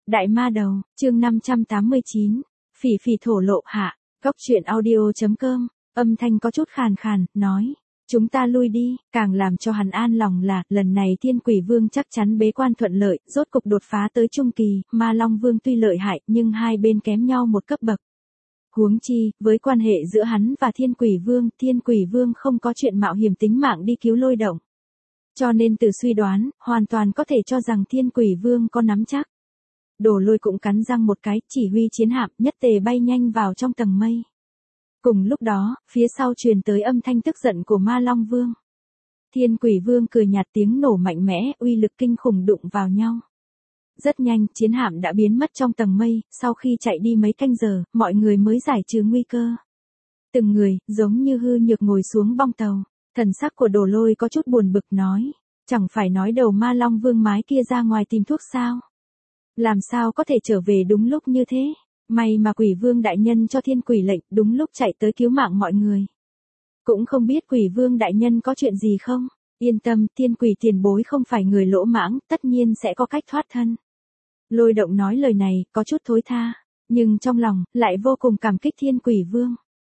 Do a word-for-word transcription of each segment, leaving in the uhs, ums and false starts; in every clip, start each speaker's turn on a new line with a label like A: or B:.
A: Đại ma đầu, chương năm trăm tám mươi chín, phỉ phỉ thổ lộ hạ, góc truyện audio.com, âm thanh có chút khàn khàn, nói, chúng ta lui đi, càng làm cho hắn an lòng là, lần này Thiên Quỷ Vương chắc chắn bế quan thuận lợi, rốt cục đột phá tới trung kỳ, Ma Long Vương tuy lợi hại, nhưng hai bên kém nhau một cấp bậc. Huống chi, với quan hệ giữa hắn và Thiên Quỷ Vương, Thiên Quỷ Vương không có chuyện mạo hiểm tính mạng đi cứu Lôi Động. Cho nên từ suy đoán, hoàn toàn có thể cho rằng Thiên Quỷ Vương có nắm chắc. Đồ Lôi cũng cắn răng một cái, chỉ huy chiến hạm, nhất tề bay nhanh vào trong tầng mây. Cùng lúc đó, phía sau truyền tới âm thanh tức giận của Ma Long Vương. Thiên Quỷ Vương cười nhạt, tiếng nổ mạnh mẽ, uy lực kinh khủng đụng vào nhau. Rất nhanh, chiến hạm đã biến mất trong tầng mây, sau khi chạy đi mấy canh giờ, mọi người mới giải trừ nguy cơ. Từng người, giống như hư nhược ngồi xuống bong tàu, thần sắc của Đồ Lôi có chút buồn bực nói, chẳng phải nói đầu Ma Long Vương mái kia ra ngoài tìm thuốc sao? Làm sao có thể trở về đúng lúc như thế? May mà Quỷ Vương đại nhân cho Thiên Quỷ lệnh, đúng lúc chạy tới cứu mạng mọi người. Cũng không biết Quỷ Vương đại nhân có chuyện gì không? Yên tâm, Thiên Quỷ tiền bối không phải người lỗ mãng, tất nhiên sẽ có cách thoát thân. Lôi Động nói lời này, có chút thối tha, nhưng trong lòng, lại vô cùng cảm kích Thiên Quỷ Vương.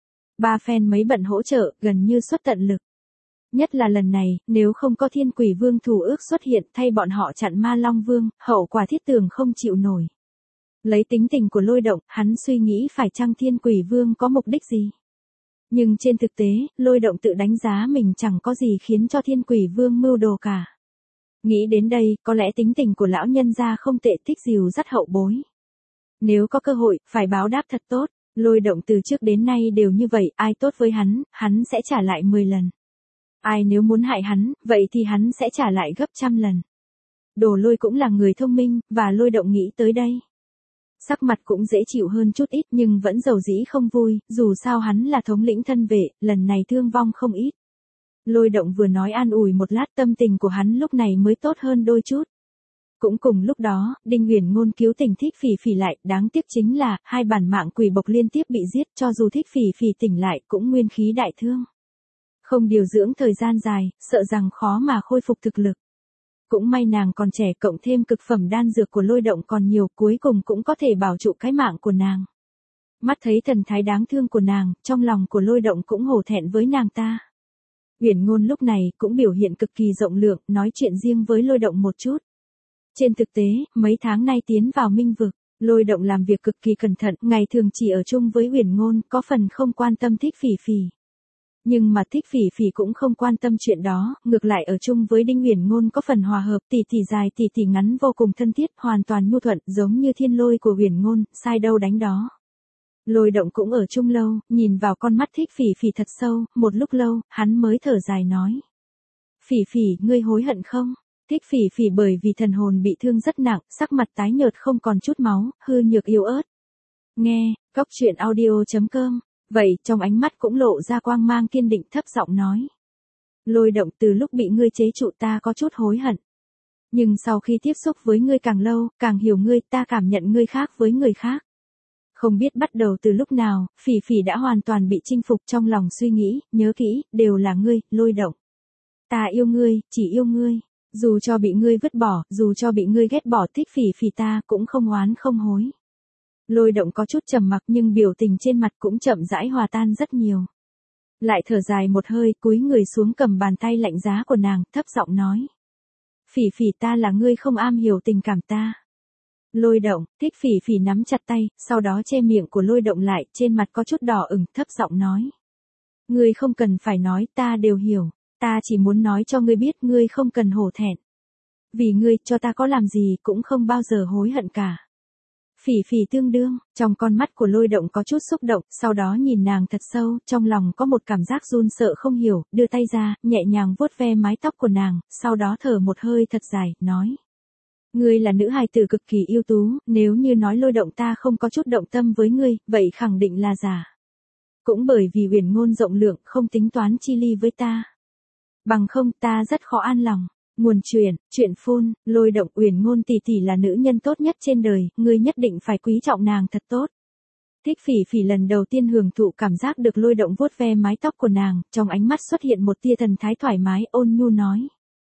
A: Ba phen mấy bận hỗ trợ, gần như xuất tận lực. Nhất là lần này, nếu không có Thiên Quỷ Vương thủ ước xuất hiện thay bọn họ chặn Ma Long Vương, hậu quả thiết tường không chịu nổi. Lấy tính tình của Lôi Động, hắn suy nghĩ phải chăng Thiên Quỷ Vương có mục đích gì. Nhưng trên thực tế, Lôi Động tự đánh giá mình chẳng có gì khiến cho Thiên Quỷ Vương mưu đồ cả. Nghĩ đến đây, có lẽ tính tình của lão nhân gia không tệ, thích dìu dắt hậu bối. Nếu có cơ hội, phải báo đáp thật tốt. Lôi Động từ trước đến nay đều như vậy, ai tốt với hắn, hắn sẽ trả lại mười lần. Ai nếu muốn hại hắn, vậy thì hắn sẽ trả lại gấp trăm lần. Đồ Lôi cũng là người thông minh, và Lôi Động nghĩ tới đây. Sắc mặt cũng dễ chịu hơn chút ít, nhưng vẫn dầu dĩ không vui, dù sao hắn là thống lĩnh thân vệ, lần này thương vong không ít. Lôi Động vừa nói an ủi một lát, tâm tình của hắn lúc này mới tốt hơn đôi chút. Cũng cùng lúc đó, Đinh Uyển Ngôn cứu tỉnh Thích Phỉ Phỉ lại, đáng tiếc chính là, hai bản mạng quỷ bộc liên tiếp bị giết, cho dù Thích Phỉ Phỉ tỉnh lại, cũng nguyên khí đại thương. Không điều dưỡng thời gian dài, sợ rằng khó mà khôi phục thực lực. Cũng may nàng còn trẻ, cộng thêm cực phẩm đan dược của Lôi Động còn nhiều, cuối cùng cũng có thể bảo trụ cái mạng của nàng. Mắt thấy thần thái đáng thương của nàng, trong lòng của Lôi Động cũng hổ thẹn với nàng ta. Uyển Ngôn lúc này cũng biểu hiện cực kỳ rộng lượng, nói chuyện riêng với Lôi Động một chút. Trên thực tế, mấy tháng nay tiến vào Minh Vực, Lôi Động làm việc cực kỳ cẩn thận, ngày thường chỉ ở chung với Uyển Ngôn, có phần không quan tâm Thích Phỉ Phỉ. Nhưng mà Thích Phỉ Phỉ cũng không quan tâm chuyện đó, ngược lại ở chung với Đinh Uyển Ngôn có phần hòa hợp, tỷ tỷ dài tỷ tỷ ngắn vô cùng thân thiết, hoàn toàn nhu thuận, giống như thiên lôi của Uyển Ngôn, sai đâu đánh đó. Lôi Động cũng ở chung lâu, nhìn vào con mắt Thích Phỉ Phỉ thật sâu, một lúc lâu, hắn mới thở dài nói. Phỉ Phỉ, ngươi hối hận không? Thích Phỉ Phỉ bởi vì thần hồn bị thương rất nặng, sắc mặt tái nhợt không còn chút máu, hư nhược yếu ớt. Nghe, góc truyện audio.com. Vậy, trong ánh mắt cũng lộ ra quang mang kiên định, thấp giọng nói. Lôi Động, từ lúc bị ngươi chế trụ ta có chút hối hận. Nhưng sau khi tiếp xúc với ngươi càng lâu, càng hiểu ngươi, ta cảm nhận ngươi khác với người khác. Không biết bắt đầu từ lúc nào, Phỉ Phỉ đã hoàn toàn bị chinh phục, trong lòng suy nghĩ, nhớ kỹ, đều là ngươi, Lôi Động. Ta yêu ngươi, chỉ yêu ngươi. Dù cho bị ngươi vứt bỏ, dù cho bị ngươi ghét bỏ, Thích Phỉ Phỉ ta cũng không oán không hối. Lôi Động có chút trầm mặc, nhưng biểu tình trên mặt cũng chậm rãi hòa tan rất nhiều. Lại thở dài một hơi, cúi người xuống cầm bàn tay lạnh giá của nàng, thấp giọng nói. Phỉ Phỉ, ta là ngươi không am hiểu tình cảm ta. Lôi Động, Thích Phỉ Phỉ nắm chặt tay, sau đó che miệng của Lôi Động lại, trên mặt có chút đỏ ửng, thấp giọng nói. Ngươi không cần phải nói, ta đều hiểu, ta chỉ muốn nói cho ngươi biết, ngươi không cần hổ thẹn. Vì ngươi, cho ta có làm gì cũng không bao giờ hối hận cả. Phỉ Phỉ tương đương, trong con mắt của Lôi Động có chút xúc động, sau đó nhìn nàng thật sâu, trong lòng có một cảm giác run sợ không hiểu, đưa tay ra, nhẹ nhàng vuốt ve mái tóc của nàng, sau đó thở một hơi thật dài, nói. Ngươi là nữ hài tử cực kỳ ưu tú, nếu như nói Lôi Động ta không có chút động tâm với ngươi, vậy khẳng định là giả. Cũng bởi vì Uyển Ngôn rộng lượng, không tính toán chi ly với ta. Bằng không ta rất khó an lòng. Nguồn truyền, chuyện phun, Lôi Động, Uyển Ngôn tỷ tỷ là nữ nhân tốt nhất trên đời, ngươi nhất định phải quý trọng nàng thật tốt. Thích Phỉ Phỉ lần đầu tiên hưởng thụ cảm giác được Lôi Động vuốt ve mái tóc của nàng, trong ánh mắt xuất hiện một tia thần thái thoải mái, ôn nhu nói.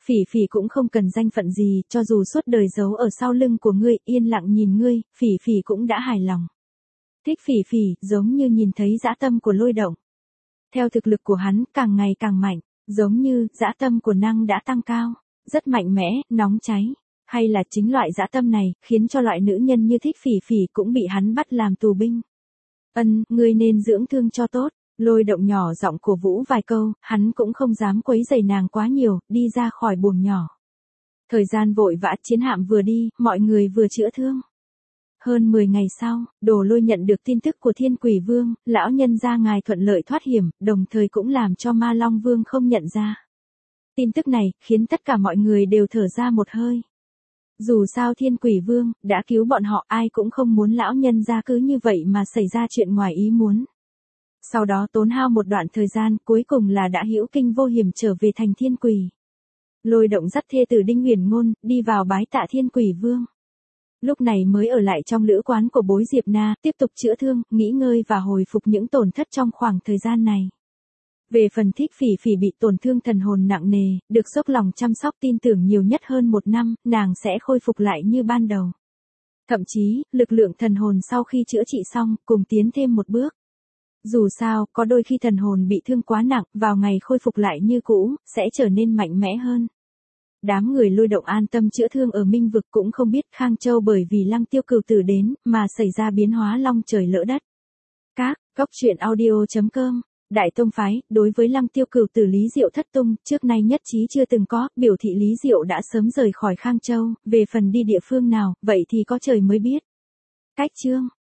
A: Phỉ phỉ cũng không cần danh phận gì, cho dù suốt đời giấu ở sau lưng của ngươi, yên lặng nhìn ngươi, phỉ phỉ cũng đã hài lòng. Thích phỉ phỉ, giống như nhìn thấy dã tâm của Lôi Động. Theo thực lực của hắn, càng ngày càng mạnh, giống như, dã tâm của Năng đã tăng cao, rất mạnh mẽ, nóng cháy. Hay là chính loại dã tâm này, khiến cho loại nữ nhân như Thích phỉ phỉ cũng bị hắn bắt làm tù binh. Ân, ngươi nên dưỡng thương cho tốt. Lôi Động nhỏ giọng cổ vũ vài câu, hắn cũng không dám quấy rầy nàng quá nhiều, đi ra khỏi buồng nhỏ. Thời gian vội vã, chiến hạm vừa đi, mọi người vừa chữa thương. Hơn mười ngày sau, Đồ Lôi nhận được tin tức của Thiên Quỷ Vương, lão nhân gia ngài thuận lợi thoát hiểm, đồng thời cũng làm cho Ma Long Vương không nhận ra. Tin tức này, khiến tất cả mọi người đều thở ra một hơi. Dù sao Thiên Quỷ Vương, đã cứu bọn họ, ai cũng không muốn lão nhân gia cứ như vậy mà xảy ra chuyện ngoài ý muốn. Sau đó tốn hao một đoạn thời gian, cuối cùng là đã hữu kinh vô hiểm trở về thành Thiên Quỷ. Lôi Động dắt thê tử Đinh Uyển Ngôn, đi vào bái tạ Thiên Quỷ Vương. Lúc này mới ở lại trong lữ quán của Bối Diệp Na, tiếp tục chữa thương, nghỉ ngơi và hồi phục những tổn thất trong khoảng thời gian này. Về phần Thích phỉ phỉ bị tổn thương thần hồn nặng nề, được dốc lòng chăm sóc tin tưởng nhiều nhất hơn một năm, nàng sẽ khôi phục lại như ban đầu. Thậm chí, lực lượng thần hồn sau khi chữa trị xong, cùng tiến thêm một bước. Dù sao, có đôi khi thần hồn bị thương quá nặng, vào ngày khôi phục lại như cũ, sẽ trở nên mạnh mẽ hơn. Đám người Lôi Động an tâm chữa thương ở Minh Vực cũng không biết Khang Châu bởi vì Lăng Tiêu Cửu Tử đến, mà xảy ra biến hóa long trời lỡ đất. Các, góc truyện audio chấm com, Đại Tông Phái, đối với Lăng Tiêu Cửu Tử Lý Diệu thất tung, trước nay nhất trí chưa từng có, biểu thị Lý Diệu đã sớm rời khỏi Khang Châu, về phần đi địa phương nào, vậy thì có trời mới biết. Cách chương